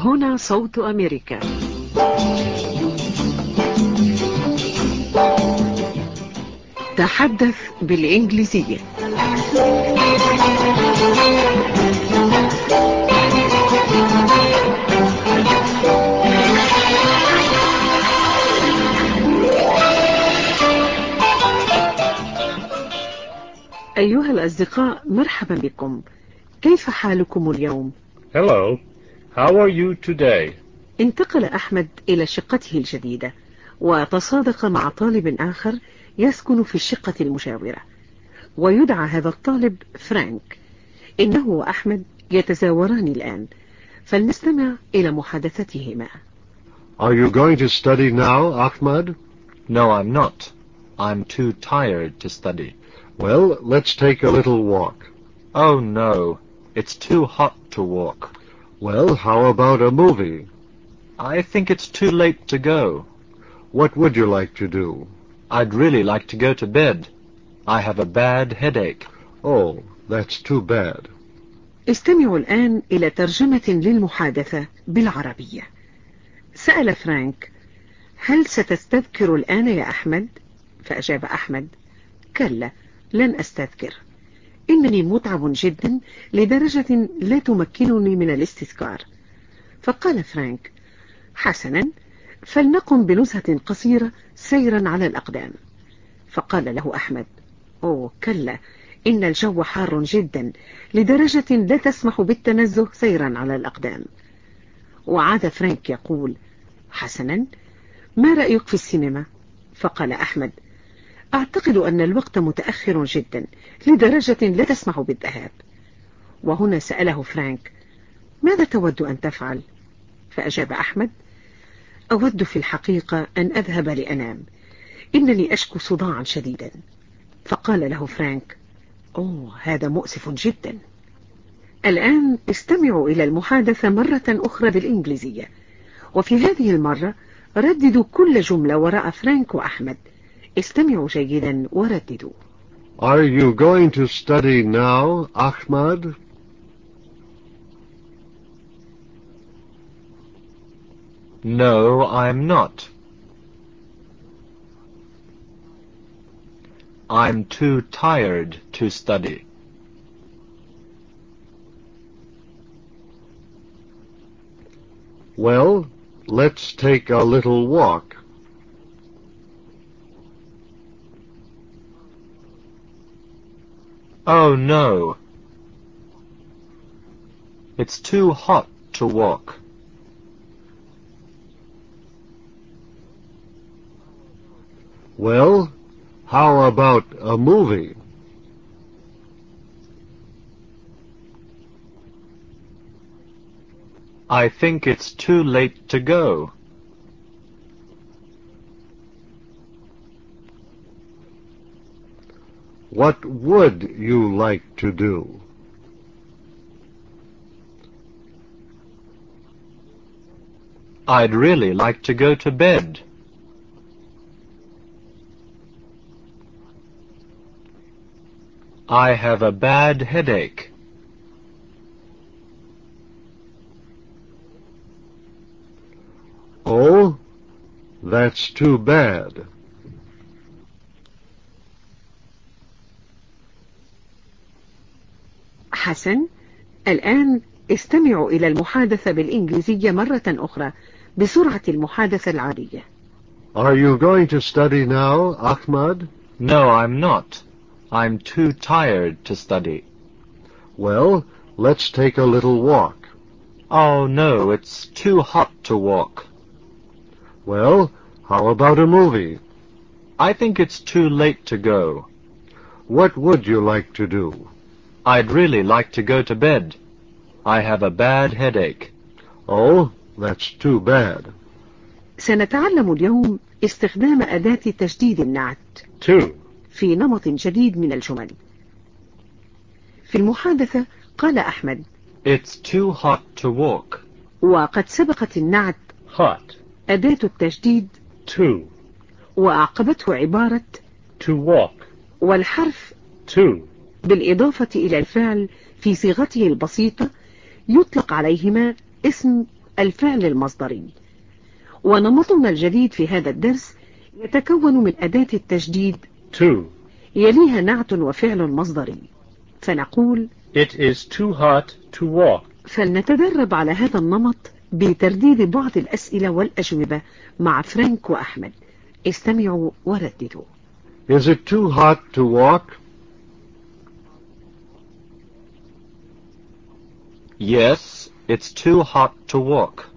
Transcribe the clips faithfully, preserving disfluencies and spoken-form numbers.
هنا صوت أمريكا. تحدث بالإنجليزية. أيها الأصدقاء، مرحبا بكم. كيف حالكم اليوم؟ Hello. How are you today? انتقل أحمد إلى شقته الجديدة وتصادق مع طالب آخر يسكن في الشقة المجاورة، ويدعى هذا الطالب فرانك. إنه وأحمد يتزاوران الآن، فلنستمع إلى محادثتهما. Are you going to study now, Ahmad? No, I'm not. I'm too tired to study. Well, let's take a little walk. Oh, no. It's too hot to walk. Well, how about a movie? I think it's too late to go. What would you like to do? I'd really like to go to bed. I have a bad headache. Oh, that's too bad. استمعوا الآن إلى ترجمة للمحادثة بالعربية. سأل فرانك: هل ستستذكر الآن يا أحمد؟ فأجاب أحمد: كلا، لن أستذكر. إنني متعب جدا لدرجة لا تمكنني من الاستذكار. فقال فرانك: حسنا، فلنقم بنزهة قصيرة سيرا على الأقدام. فقال له أحمد: أوه كلا، إن الجو حار جدا لدرجة لا تسمح بالتنزه سيرا على الأقدام. وعاد فرانك يقول: حسنا، ما رأيك في السينما؟ فقال أحمد: أعتقد أن الوقت متأخر جدا لدرجة لا تسمح بالذهاب. وهنا سأله فرانك: ماذا تود أن تفعل؟ فأجاب أحمد: أود في الحقيقة أن أذهب لأنام، إنني أشكو صداعا شديدا. فقال له فرانك: أوه، هذا مؤسف جدا. الآن استمعوا إلى المحادثة مرة أخرى بالإنجليزية، وفي هذه المرة رددوا كل جملة وراء فرانك وأحمد. استمعوا جيدا ورددوا. Are you going to study now, Ahmad? No, I'm not. I'm too tired to study. Well, let's take a little walk. Oh, no. It's too hot to walk. Well, how about a movie? I think it's too late to go. What would you like to do? I'd really like to go to bed. I have a bad headache. Oh, that's too bad. حسن، الآن استمعوا إلى المحادثة بالإنجليزية مرة أخرى بسرعة المحادثة العادية. Are you going to study now, Ahmad? No, I'm not. I'm too tired to study. Well, let's take a little walk. Oh, no, it's too hot to walk. Well, how about a movie? I think it's too late to go. What would you like to do? I'd really like to go to bed. I have a bad headache. Oh, that's too bad. سنتعلم اليوم استخدام أداة تجديد النعت to في نمط جديد من الجمل. في المحادثة قال أحمد: It's too hot to walk. وقد سبقت النعت Hot. أداة التجديد To. وأعقبته عبارة To walk. والحرف To. بالإضافة إلى الفعل في صيغته البسيطة يطلق عليهما اسم الفعل المصدري. ونمطنا الجديد في هذا الدرس يتكون من أداة التجديد to. يليها نعت وفعل مصدري، فنقول It is too hot to walk. فلنتدرب على هذا النمط بترديد بعض الأسئلة والأجوبة مع فرانك وأحمد. استمعوا ورددوا. Is it too hot to walk? Yes, it's too hot to walk.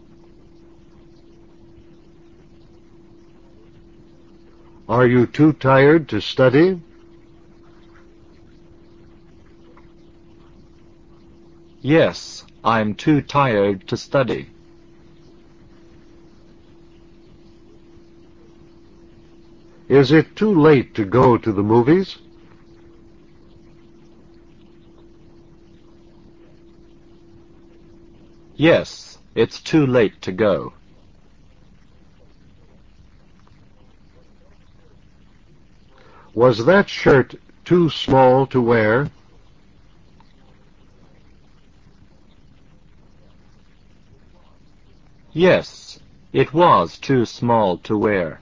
Are you too tired to study? Yes, I'm too tired to study. Is it too late to go to the movies? Yes, it's too late to go. Was that shirt too small to wear? Yes, it was too small to wear.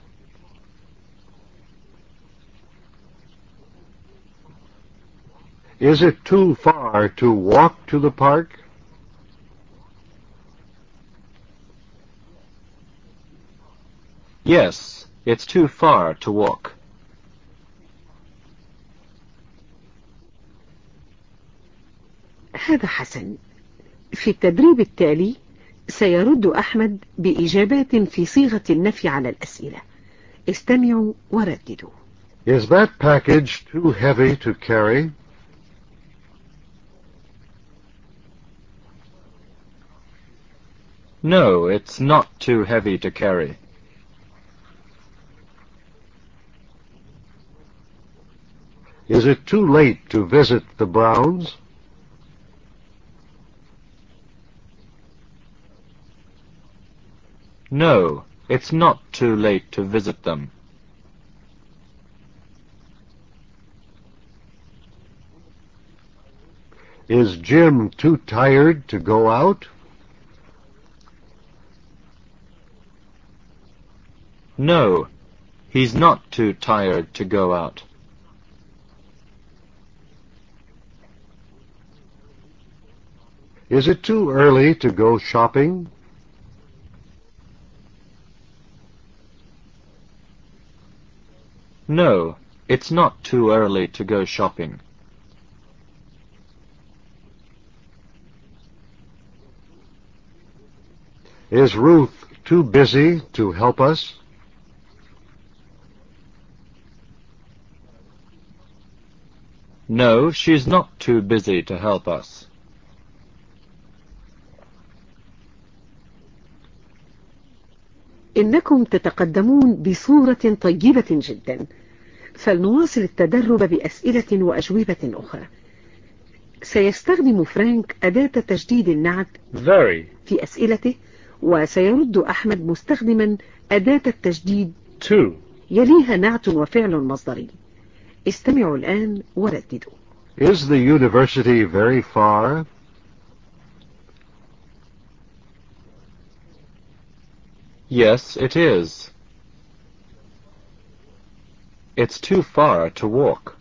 Is it too far to walk to the park? Yes, it's too far to walk. هذا حسن. في التدريب التالي سيرد أحمد بإجابات في صيغة النفي على الأسئلة. استمعوا ورددوا. Is that package too heavy to carry? No, it's not too heavy to carry. Is it too late to visit the Browns? No, it's not too late to visit them. Is Jim too tired to go out? No, he's not too tired to go out. Is it too early to go shopping? No, it's not too early to go shopping. Is Ruth too busy to help us? No, she's not too busy to help us. إنكم تتقدمون بصورة طيبة جدا، فلنواصل التدرب بأسئلة وأجوبة أخرى. سيستخدم فرانك أداة تجديد النعت Very. في أسئلته، وسيرد أحمد مستخدما أداة التجديد To. يليها نعت وفعل مصدري. استمعوا الآن ورددوا. Is the university very far? Yes, it is. It's too far to walk.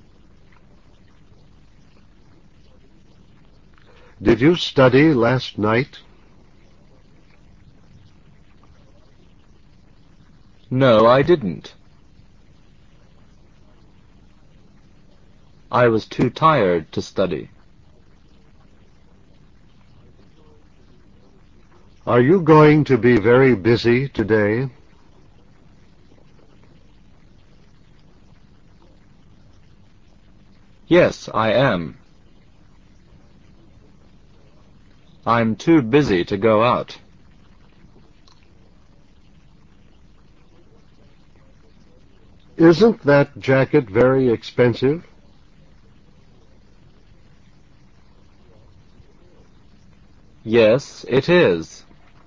Did you study last night? No, I didn't. I was too tired to study. Are you going to be very busy today? Yes, I am. I'm too busy to go out. Isn't that jacket very expensive? Yes, it is.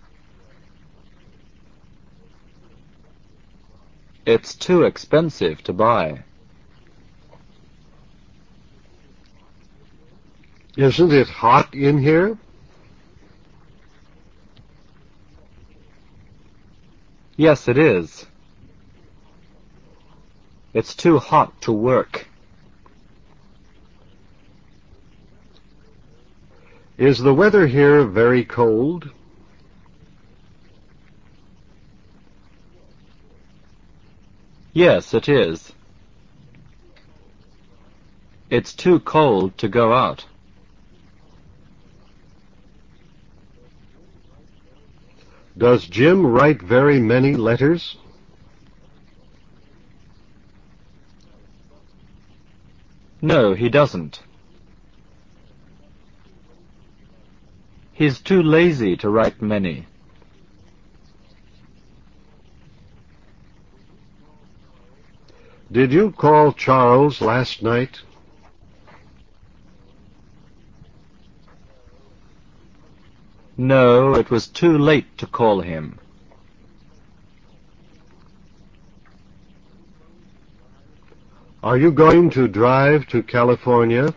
It's too expensive to buy. Isn't it hot in here? Yes, it is. It's too hot to work. Is the weather here very cold? Yes, it is. It's too cold to go out. Does Jim write very many letters? No, he doesn't. He's too lazy to write many. Did you call Charles last night? No, it was too late to call him. Are you going to drive to California?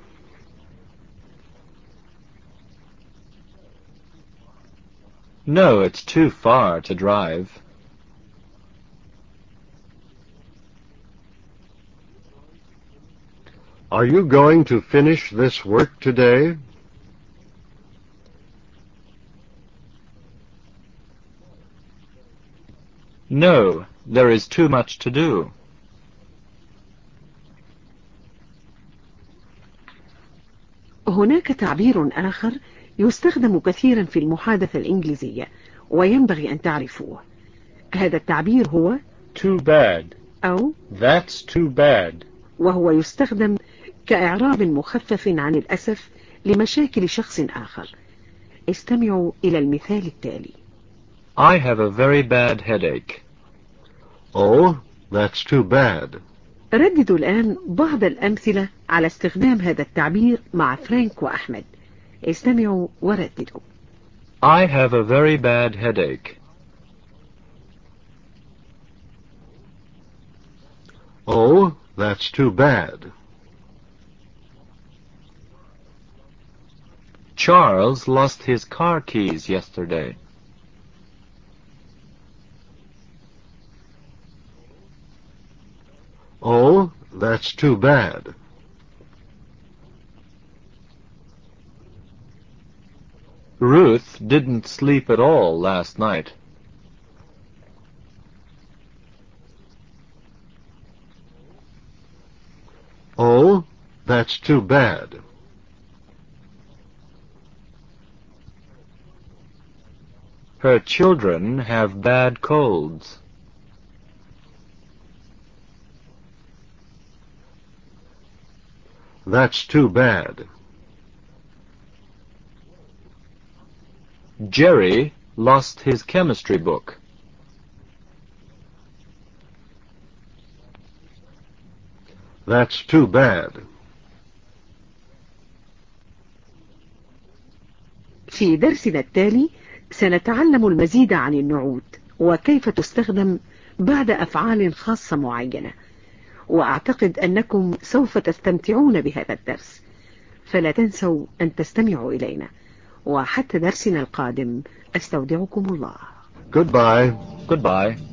No, it's too far to drive. Are you going to finish this work today? No, there is too much to do. هناك تعبير آخر يستخدم كثيرا في المحادثة الإنجليزية وينبغي أن تعرفوه. هذا التعبير هو Too bad. أو That's too bad. وهو يستخدم كإعراب مخفف عن الأسف لمشاكل شخص آخر. استمعوا إلى المثال التالي. I have a very bad headache. Oh, that's too bad. رددوا الآن بعض الأمثلة على استخدام هذا التعبير مع فرانك وأحمد. استمعوا ورددوا. I have a very bad headache. Oh, that's too bad. Charles lost his car keys yesterday. Oh, that's too bad. Ruth didn't sleep at all last night. Oh, that's too bad. Her children have bad colds. That's too bad. Jerry lost his chemistry book. That's too bad. في درسنا التالي سنتعلم المزيد عن النعوت وكيف تستخدم بعد أفعال خاصة معينة، وأعتقد أنكم سوف تستمتعون بهذا الدرس، فلا تنسوا أن تستمعوا إلينا. وحتى درسنا القادم أستودعكم الله. Goodbye. Goodbye.